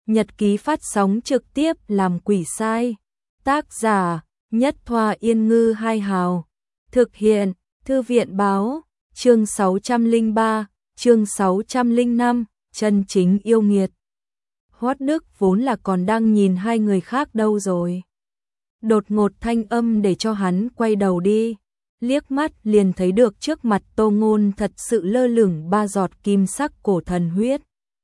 Nhật ký phát sóng trực tiếp làm quỷ sai. Tác giả: Nhất Thoa Yên Ngư Hai Hào. Thực hiện: Thư viện báo. Chương 603, chương 605, chân chính yêu nghiệt. Hoát Đức vốn là còn đang nhìn hai người khác đâu rồi. Đột ngột thanh âm để cho hắn quay đầu đi. Liếc mắt liền thấy được trước mặt Tô Ngôn thật sự lơ lửng 3 giọt kim sắc cổ thần huyết.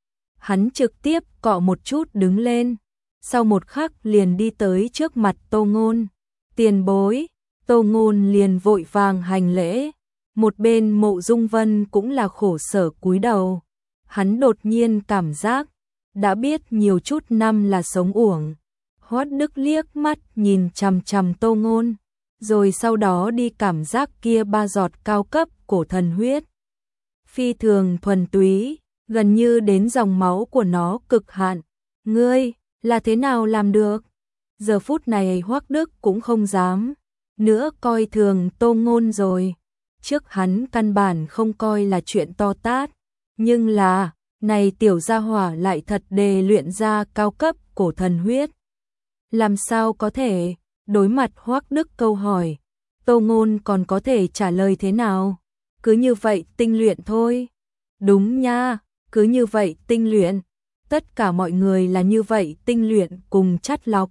Hắn trực tiếp cọ một chút đứng lên. Sau một khắc liền đi tới trước mặt Tô Ngôn. Tiền bối. Tô Ngôn liền vội vàng hành lễ. Một bên Mộ Dung Vân cũng là khổ sở cúi đầu. Hắn đột nhiên cảm giác đã biết nhiều chút năm là sống uổng. Hoát Đức liếc mắt nhìn chằm chằm Tô Ngôn, rồi sau đó đi cảm giác kia 3 giọt cao cấp cổ thần huyết. Phi thường thuần túy, gần như đến dòng máu của nó cực hạn. Ngươi, là thế nào làm được? Giờ phút này Hoắc Đức cũng không dám nữa coi thường Tô Ngôn rồi. Trước hắn căn bản không coi là chuyện to tát, nhưng là, này tiểu gia hỏa lại thật đề luyện ra cao cấp cổ thần huyết. Làm sao có thể? Đối mặt Hoắc Đức câu hỏi, Tô Ngôn còn có thể trả lời thế nào? Cứ như vậy tinh luyện thôi. Đúng nha, cứ như vậy tinh luyện. Tất cả mọi người là như vậy tinh luyện cùng chắt lọc.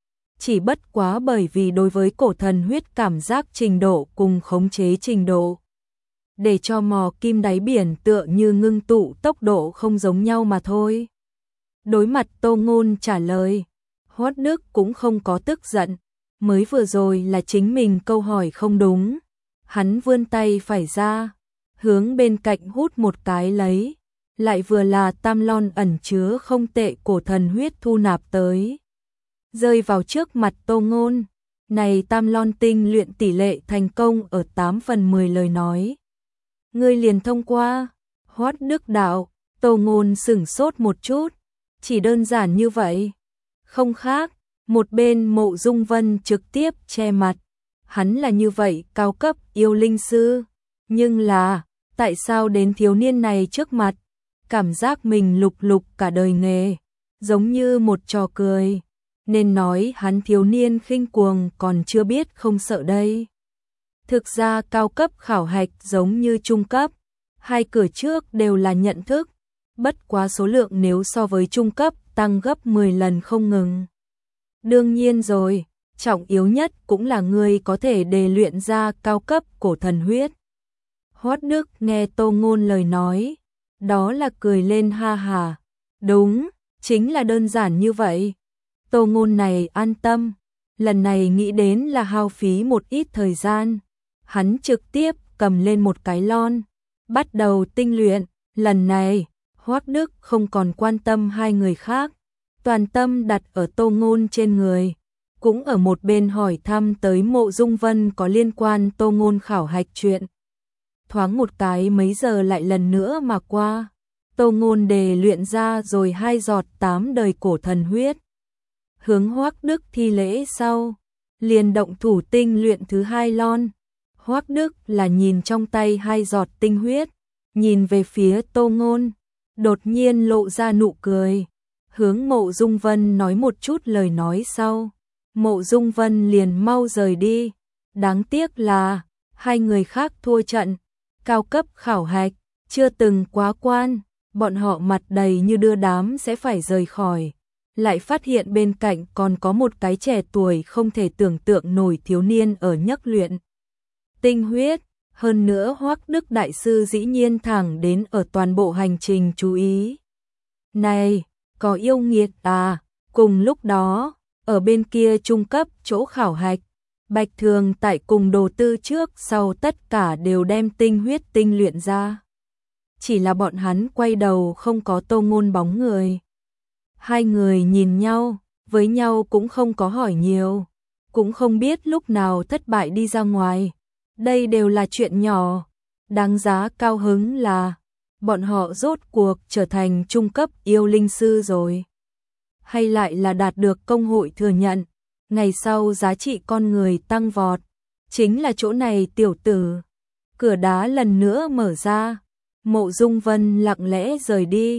Chỉ bất quá bởi vì đối với cổ thần huyết cảm giác trình độ cùng khống chế trình độ, để cho mò kim đáy biển tựa như ngưng tụ tốc độ không giống nhau mà thôi. Đối mặt Tô Ngôn trả lời, Hoát Đức cũng không có tức giận. Mới vừa rồi là chính mình câu hỏi không đúng. Hắn vươn tay phải ra, hướng bên cạnh hút một cái lấy. Lại vừa là tam lon ẩn chứa không tệ cổ thần huyết thu nạp tới. Rơi vào trước mặt Tô Ngôn. Này tam lon tinh luyện tỷ lệ thành công ở 8 phần 10 lời nói. Ngươi liền thông qua. Hoát Đức đạo. Tô Ngôn sửng sốt một chút. Chỉ đơn giản như vậy. Không khác. Một bên Mộ Dung Vân trực tiếp che mặt. Hắn là như vậy cao cấp yêu linh sư. Nhưng là, tại sao đến thiếu niên này trước mặt? Cảm giác mình lục lục cả đời nghề. Giống như một trò cười. Nên nói hắn thiếu niên khinh cuồng còn chưa biết không sợ đây. Thực ra cao cấp khảo hạch giống như trung cấp. Hai cửa trước đều là nhận thức. Bất quá số lượng nếu so với trung cấp tăng gấp 10 lần không ngừng. Đương nhiên rồi, trọng yếu nhất cũng là người có thể đề luyện ra cao cấp cổ thần huyết. Hoát Đức nghe Tô Ngôn lời nói, đó là cười lên ha hà. Đúng, chính là đơn giản như vậy. Tô Ngôn này an tâm, lần này nghĩ đến là hao phí một ít thời gian. Hắn trực tiếp cầm lên một cái lon, bắt đầu tinh luyện. Lần này, Hoát Đức không còn quan tâm hai người khác. Toàn tâm đặt ở Tô Ngôn trên người, cũng ở một bên hỏi thăm tới Mộ Dung Vân có liên quan Tô Ngôn khảo hạch chuyện. Thoáng một cái mấy giờ lại lần nữa mà qua, Tô Ngôn đề luyện ra rồi 2 giọt 8 đời cổ thần huyết. Hướng Hoắc Đức thi lễ sau, liền động thủ tinh luyện thứ 2 lon. Hoắc Đức là nhìn trong tay 2 giọt tinh huyết, nhìn về phía Tô Ngôn, đột nhiên lộ ra nụ cười. Hướng Mộ Dung Vân nói một chút lời nói sau, Mộ Dung Vân liền mau rời đi. Đáng tiếc là hai người khác thua trận, cao cấp khảo hạch chưa từng quá quan, bọn họ mặt đầy như đưa đám sẽ phải rời khỏi, lại phát hiện bên cạnh còn có một cái trẻ tuổi không thể tưởng tượng nổi thiếu niên ở nhắc luyện tinh huyết. Hơn nữa Hoắc Đức đại sư dĩ nhiên thẳng đến ở toàn bộ hành trình chú ý. Này, có yêu nghiệt à? Cùng lúc đó, ở bên kia trung cấp chỗ khảo hạch, Bạch Thường tại cùng đồ tư trước sau tất cả đều đem tinh huyết tinh luyện ra. Chỉ là bọn hắn quay đầu không có Tô Ngôn bóng người. Hai người nhìn nhau, với nhau cũng không có hỏi nhiều, cũng không biết lúc nào thất bại đi ra ngoài. Đây đều là chuyện nhỏ, đáng giá cao hứng là bọn họ rốt cuộc trở thành trung cấp yêu linh sư rồi. Hay lại là đạt được công hội thừa nhận, ngày sau giá trị con người tăng vọt. Chính là chỗ này tiểu tử. Cửa đá lần nữa mở ra, Mộ Dung Vân lặng lẽ rời đi.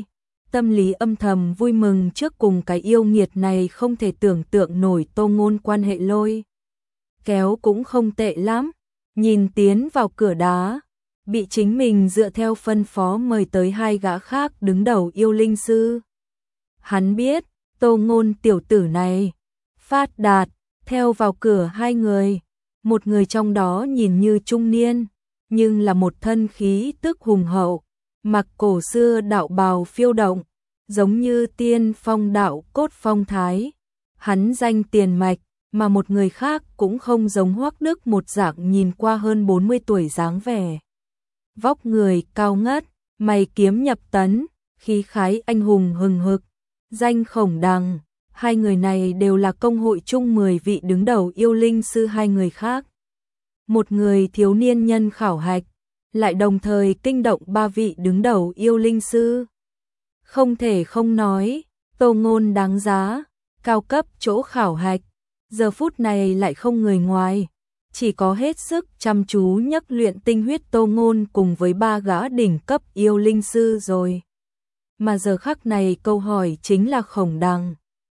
tâm lý âm thầm vui mừng trước cùng cái yêu nghiệt này không thể tưởng tượng nổi Tô Ngôn quan hệ lôi kéo cũng không tệ lắm. Nhìn tiến vào cửa đá, bị chính mình dựa theo phân phó mời tới hai gã khác đứng đầu yêu linh sư. Hắn biết, Tô Ngôn tiểu tử này, phát đạt, theo vào cửa hai người, một người trong đó nhìn như trung niên, nhưng là một thân khí tức hùng hậu, mặc cổ xưa đạo bào phiêu động, giống như tiên phong đạo cốt phong thái. Hắn danh Tiền Mạch, mà một người khác cũng không giống Hoắc Đức một dạng nhìn qua hơn 40 tuổi dáng vẻ. Vóc người cao ngất, mày kiếm nhập tấn, khí khái anh hùng hừng hực, danh Khổng Đằng. Hai người này đều là công hội chung 10 vị đứng đầu yêu linh sư, hai người khác. Một người thiếu niên nhân khảo hạch, lại đồng thời kinh động ba vị đứng đầu yêu linh sư. Không thể không nói, Tô Ngôn đáng giá, cao cấp chỗ khảo hạch, giờ phút này lại không người ngoài, chỉ có hết sức chăm chú nhắc luyện tinh huyết Tô Ngôn cùng với ba gã đỉnh cấp yêu linh sư rồi. Mà giờ khắc này câu hỏi chính là Khổng Đằng.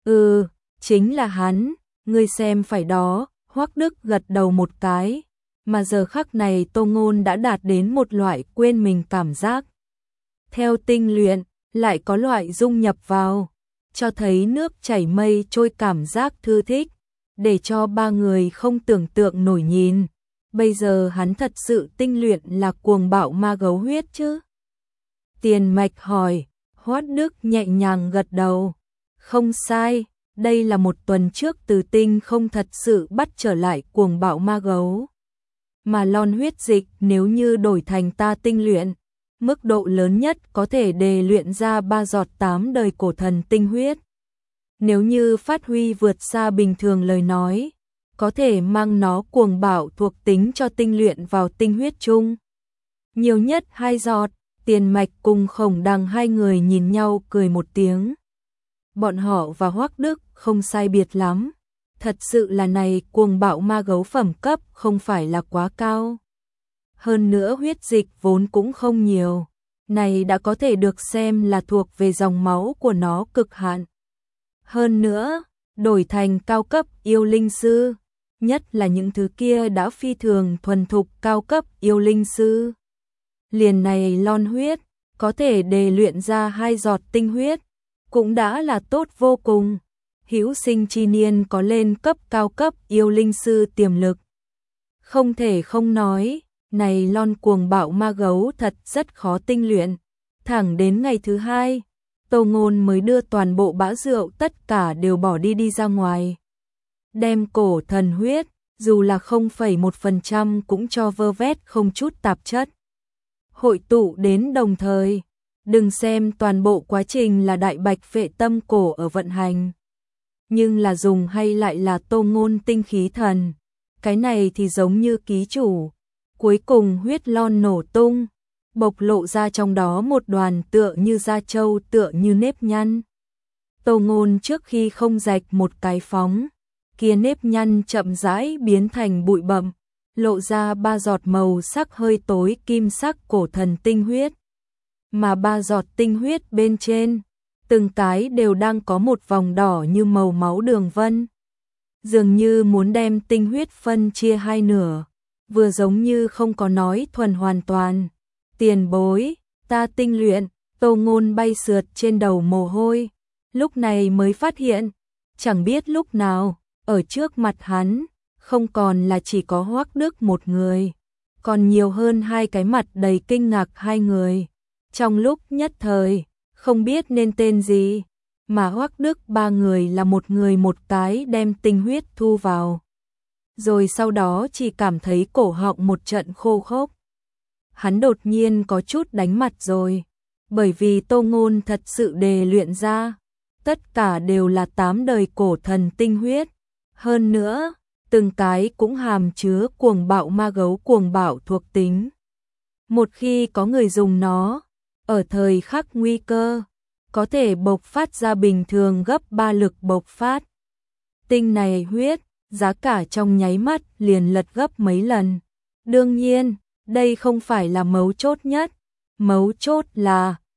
Chính là hắn, ngươi xem phải đó, Hoắc Đức gật đầu một cái, mà giờ khắc này Tô Ngôn đã đạt đến một loại quên mình cảm giác. Theo tinh luyện, lại có loại dung nhập vào, cho thấy nước chảy mây trôi cảm giác thư thích, để cho ba người không tưởng tượng nổi nhìn. Bây giờ hắn thật sự tinh luyện là cuồng bạo ma gấu huyết chứ? Tiền Mạch hỏi, Hoắc Đức nhẹ nhàng gật đầu. Không sai, đây là một tuần trước Từ Tinh không thật sự bắt trở lại cuồng bạo ma gấu. Mà lon huyết dịch nếu như đổi thành ta tinh luyện, mức độ lớn nhất có thể đề luyện ra 3 giọt 8 đời cổ thần tinh huyết. Nếu như phát huy vượt xa bình thường lời nói, có thể mang nó cuồng bạo thuộc tính cho tinh luyện vào tinh huyết chung. Nhiều nhất 2 giọt, Tiền Mạch cùng Khổng Đằng hai người nhìn nhau cười một tiếng. Bọn họ và Hoắc Đức không sai biệt lắm. Thật sự là này cuồng bạo ma gấu phẩm cấp không phải là quá cao. Hơn nữa huyết dịch vốn cũng không nhiều. Này đã có thể được xem là thuộc về dòng máu của nó cực hạn. Hơn nữa, đổi thành cao cấp yêu linh sư, nhất là những thứ kia đã phi thường thuần thục cao cấp yêu linh sư. Liền này lon huyết, có thể đề luyện ra 2 giọt tinh huyết, cũng đã là tốt vô cùng. Hữu sinh chi niên có lên cấp cao cấp yêu linh sư tiềm lực. Không thể không nói, này lon cuồng bạo ma gấu thật rất khó tinh luyện. Thẳng đến ngày thứ 2, Tô Ngôn mới đưa toàn bộ bã rượu tất cả đều bỏ đi ra ngoài. Đem cổ thần huyết, dù là 0,1% cũng cho vơ vét không chút tạp chất. Hội tụ đến đồng thời, đừng xem toàn bộ quá trình là đại bạch phệ tâm cổ ở vận hành. Nhưng là dùng hay lại là Tô Ngôn tinh khí thần. Cái này thì giống như ký chủ. Cuối cùng huyết lon nổ tung, bộc lộ ra trong đó một đoàn tựa như da trâu tựa như nếp nhăn. Tô Ngôn trước khi không rạch một cái phóng, kia nếp nhăn chậm rãi biến thành bụi bặm, lộ ra 3 giọt màu sắc hơi tối kim sắc cổ thần tinh huyết. Mà 3 giọt tinh huyết bên trên, từng cái đều đang có một vòng đỏ như màu máu đường vân. Dường như muốn đem tinh huyết phân chia hai nửa, vừa giống như không có nói thuần hoàn toàn. Tiền bối, ta tinh luyện, Tô Ngôn bay sượt trên đầu mồ hôi, lúc này mới phát hiện, chẳng biết lúc nào, ở trước mặt hắn, không còn là chỉ có Hoắc Đức một người, còn nhiều hơn 2 cái mặt đầy kinh ngạc 2 người. Trong lúc nhất thời, không biết nên tên gì, mà Hoắc Đức 3 người là một người một cái đem tinh huyết thu vào. Rồi sau đó chỉ cảm thấy cổ họng một trận khô khốc. Hắn đột nhiên có chút đánh mặt rồi, bởi vì Tô Ngôn thật sự đề luyện ra, tất cả đều là 8 đời cổ thần tinh huyết. Hơn nữa, từng cái cũng hàm chứa cuồng bạo ma gấu cuồng bạo thuộc tính. Một khi có người dùng nó, ở thời khắc nguy cơ, có thể bộc phát ra bình thường gấp 3 lực bộc phát. Tinh này huyết, giá cả trong nháy mắt liền lật gấp mấy lần. Đương nhiên, đây không phải là mấu chốt nhất. Mấu chốt là,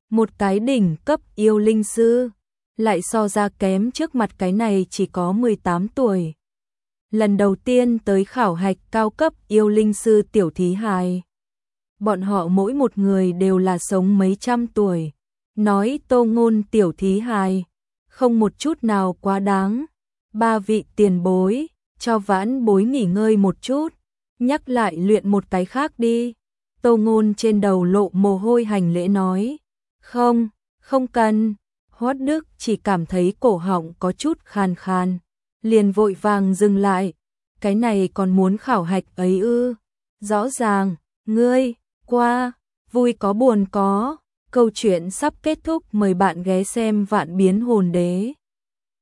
một cái đỉnh cấp yêu linh sư, lại so ra kém trước mặt cái này chỉ có 18 tuổi. Lần đầu tiên tới khảo hạch cao cấp yêu linh sư tiểu thí hài. Bọn họ mỗi một người đều là sống mấy trăm tuổi. Nói Tô Ngôn tiểu thí hài, không một chút nào quá đáng. Ba vị tiền bối, cho vãn bối nghỉ ngơi một chút, nhắc lại luyện một cái khác đi. Tô Ngôn trên đầu lộ mồ hôi hành lễ nói. Không, không cần. Hoát Đức chỉ cảm thấy cổ họng có chút khan khan, liền vội vàng dừng lại. Cái này còn muốn khảo hạch ấy ư? Rõ ràng, ngươi, qua, vui có buồn có. Câu chuyện sắp kết thúc, mời bạn ghé xem Vạn Biến Hồn Đế.